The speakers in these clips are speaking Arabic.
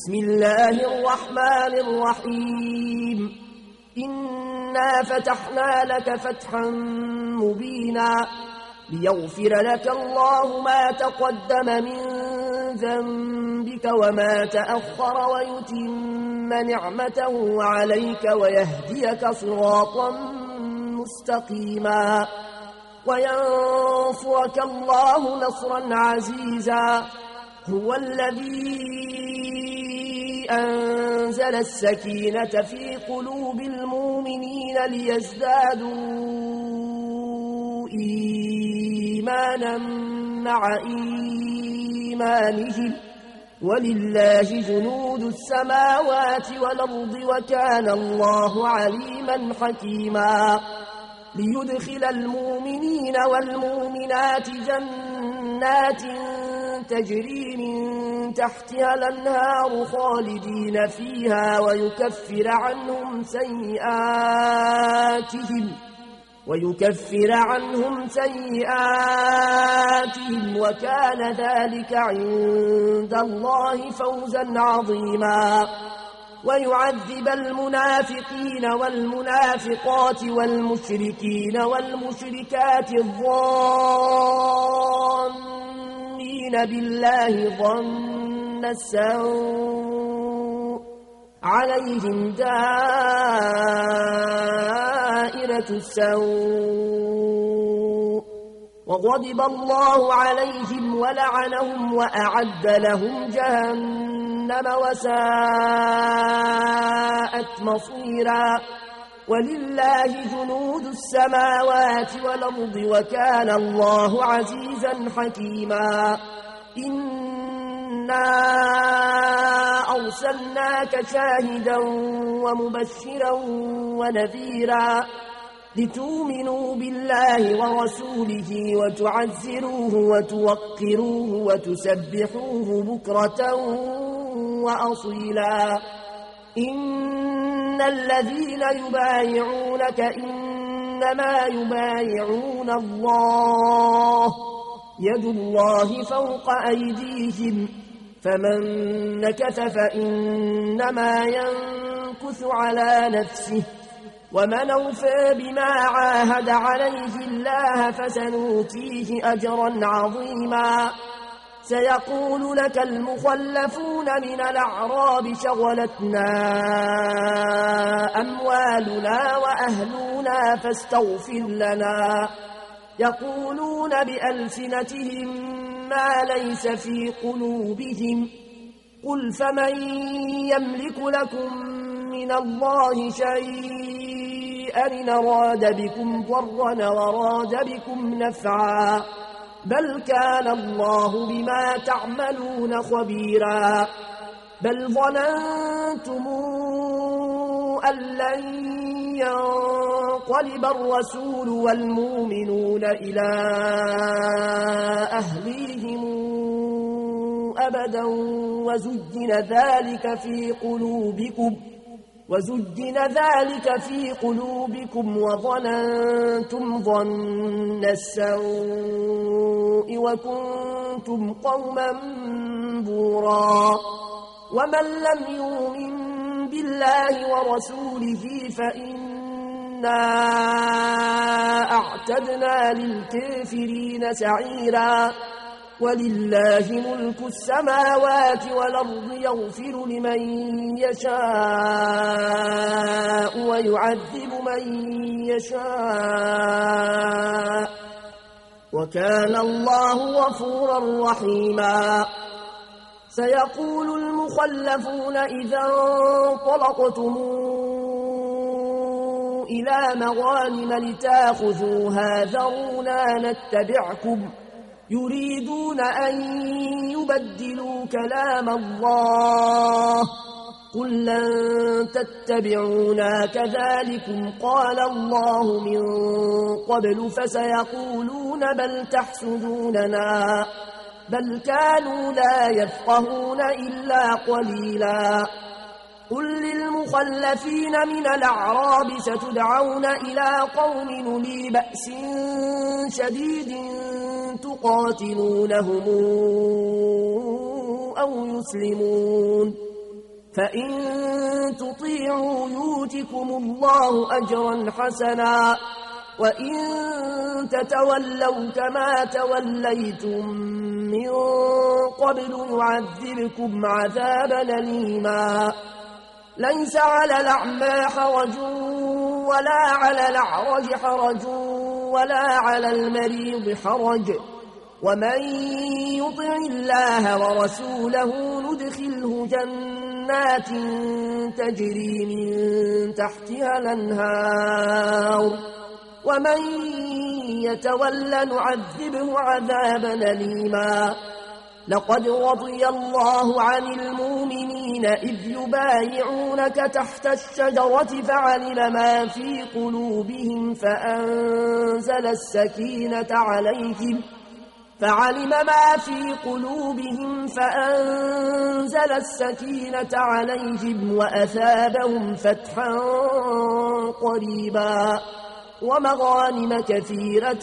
بسم الله الرحمن الرحيم إنا فتحنا لك فتحا مبينا ليغفر لك الله ما تقدم من ذنبك وما تأخر ويتم نعمته عليك ويهديك صراطا مستقيما وينصرك الله نصرا عزيزا هو الذي أنزل السكينة في قلوب المؤمنين ليزدادوا إيمانا مع إيمانهم ولله جنود السماوات والأرض وكان الله عليما حكيما ليدخل المؤمنين والمؤمنات جنات تجري من تحتها الأنهار خالدين فيها ويكفر عنهم سيئاتهم وكان ذلك عند الله فوزا عظيما ويعذب المنافقين والمنافقات والمشركين والمشركات الظانين بالله ظن السوء عليهم دائرة السوء وغضب الله عليهم ولعنهم وأعد لهم جهنم وساءت مصيرا ولله جنود السماوات والأرض وكان الله عزيزا حكيما إنا أرسلناك شاهدا ومبشرا ونذيرا لتؤمنوا بالله ورسوله وتعزروه وتوقروه وتسبحوه بكرة وأصيلا إن الذين يبايعونك إنما يبايعون الله يد الله فوق أيديهم فمن نكث فإنما ينكث على نفسه ومن أوفى بما عاهد عليه الله فسنؤتيه أجرا عظيما سيقول لك المخلفون من الأعراب شغلتنا أموالنا وأهلنا فاستغفر لنا يقولون بألسنتهم ما ليس في قلوبهم قل فمن يملك لكم من الله شيئا إن أراد بكم ضرا وراد بكم نفعا بل كان الله بما تعملون خبيرا بل ظننتم أن لن ينقلب الرسول والمؤمنون إلى أهليهم أبدا وزجن ذلك في قلوبكم وظننتم ظن السوء وكنتم قوما بورا ومن لم يؤمن بالله ورسوله فإنا أعتدنا للكافرين سعيرا ولله ملك السماوات والأرض يغفر لمن يشاء ويعذب من يشاء وكان الله غفورا رحيما سيقول المخلفون إذا انطلقتم إلى مغانم لتاخذوها ذرونا نتبعكم يريدون أن يبدلوا كلام الله قل لن تتبعونا كذلكم قال الله من قبل فسيقولون بل تحسدوننا بل كانوا لا يفقهون إلا قليلا قل للمخلفين من الأعراب ستدعون إلى قوم أولي بأس شديد تقاتلونهم أو يسلمون فإن تطيعوا يؤتكم الله أجرا حسنا وإن تتولوا كما توليتم من قبل يعذبكم عذابا أليما ليس على الأعمى حرج ولا على الأعرج حرج ولا على المريض حرج ومن يطع الله ورسوله ندخله جنات تجري من تحتها الأنهار ومن يتولى نعذبه عذابا أليما لقد رضي الله عن المؤمنين إذ يبايعونك تحت الشجرة فعلم ما في قلوبهم فأنزل السكينة عليهم وأثابهم فتحا قريبا ومغانم كثيرة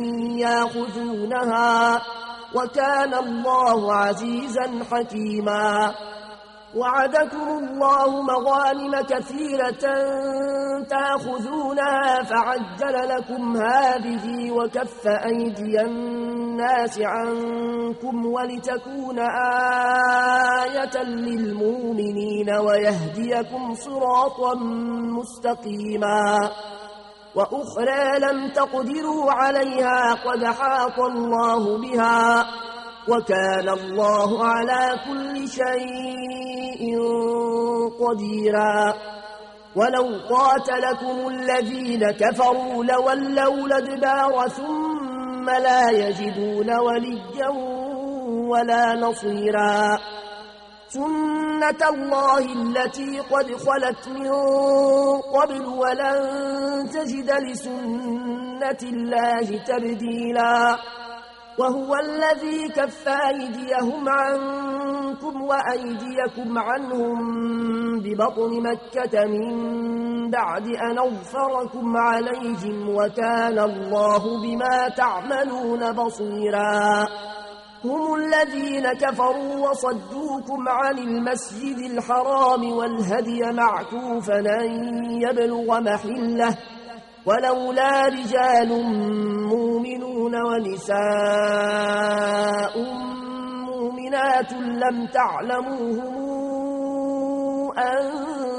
يأخذونها وكان الله عزيزا حكيما وعدكم الله مغانم كثيرة تأخذونها فعجل لكم هذه وكف أيدي الناس عنكم ولتكون آية للمؤمنين ويهديكم صراطا مستقيما وأخرى لم تقدروا عليها قد حاط الله بها وكان الله على كل شيء قديرا ولو قاتلكم الذين كفروا لولوا الأدبار ثم لا يجدون وليا ولا نصيرا سنة الله التي قد خلت من قبل ولن تجد لسنة الله تبديلا وهو الذي كف أيديهم عنكم وأيديكم عنهم ببطن مكة من بعد أن أظفركم عليهم وكان الله بما تعملون بصيرا هم الذين كفروا وصدوكم عن المسجد الحرام والهدي معكوفا أن يبلغ محله ولولا رجال مؤمنون ونساء مؤمنات لم تعلموهم أن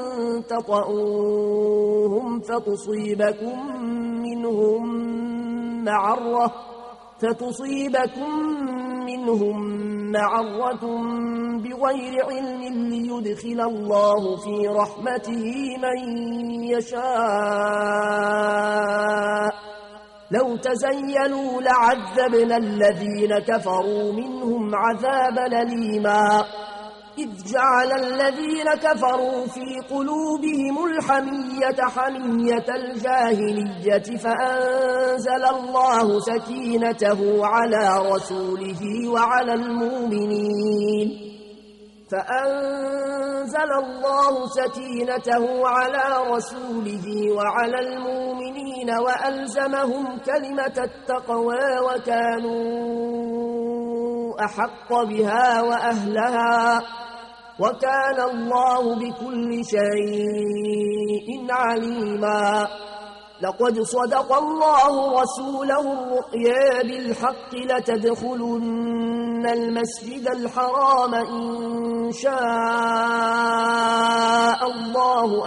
تطؤوهم فتصيبكم منهم معرة بغير علم ليدخل الله في رحمته من يشاء لو تزينوا لعذبنا الذين كفروا منهم عذابا أليما إذ جعل الذين كفروا في قلوبهم الحمية حمية الجاهلية فأنزل الله سكينته على رسوله وعلى المؤمنين وألزمهم كلمة التقوى وكانوا أحق بها وأهلها وكان الله بكل شيء عليما لقد صدق الله رسوله الرؤيا بالحق لتدخلن المسجد الحرام إن شاء الله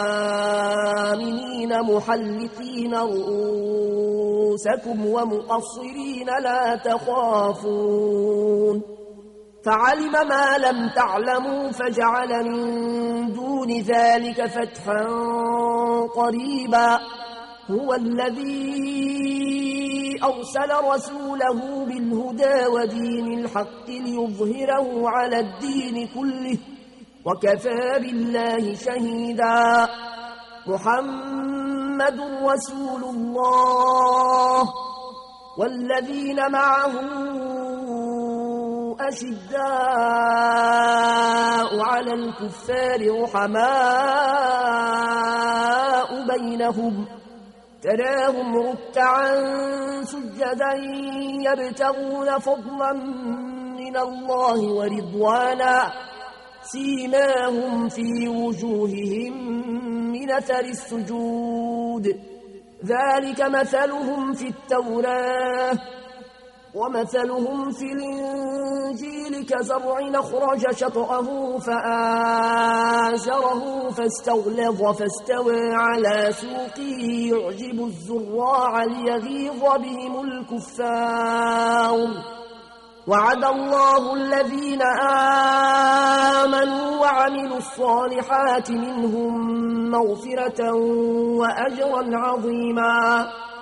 آمنين محلقين رؤوسكم ومقصرين لا تخافون فعلم ما لم تعلموا فجعل من دون ذلك فتحا قريبا هو الذي أرسل رسوله بالهدى ودين الحق ليظهره على الدين كله وكفى بالله شهيدا محمد رسول الله والذين معه أشداء على الكفار رحماء بينهم تراهم ركعا سجدا يبتغون فضلا من الله ورضوانا سيماهم في وجوههم من أثر السجود ذلك مثلهم في التوراة ومثلهم في الإنجيل كزرع أخرج شطأه فآزره فاستغلظ فاستوى على سوقه يعجب الزراع ليغيظ بهم الكفار وعد الله الذين آمنوا وعملوا الصالحات منهم مغفرة وأجرا عظيما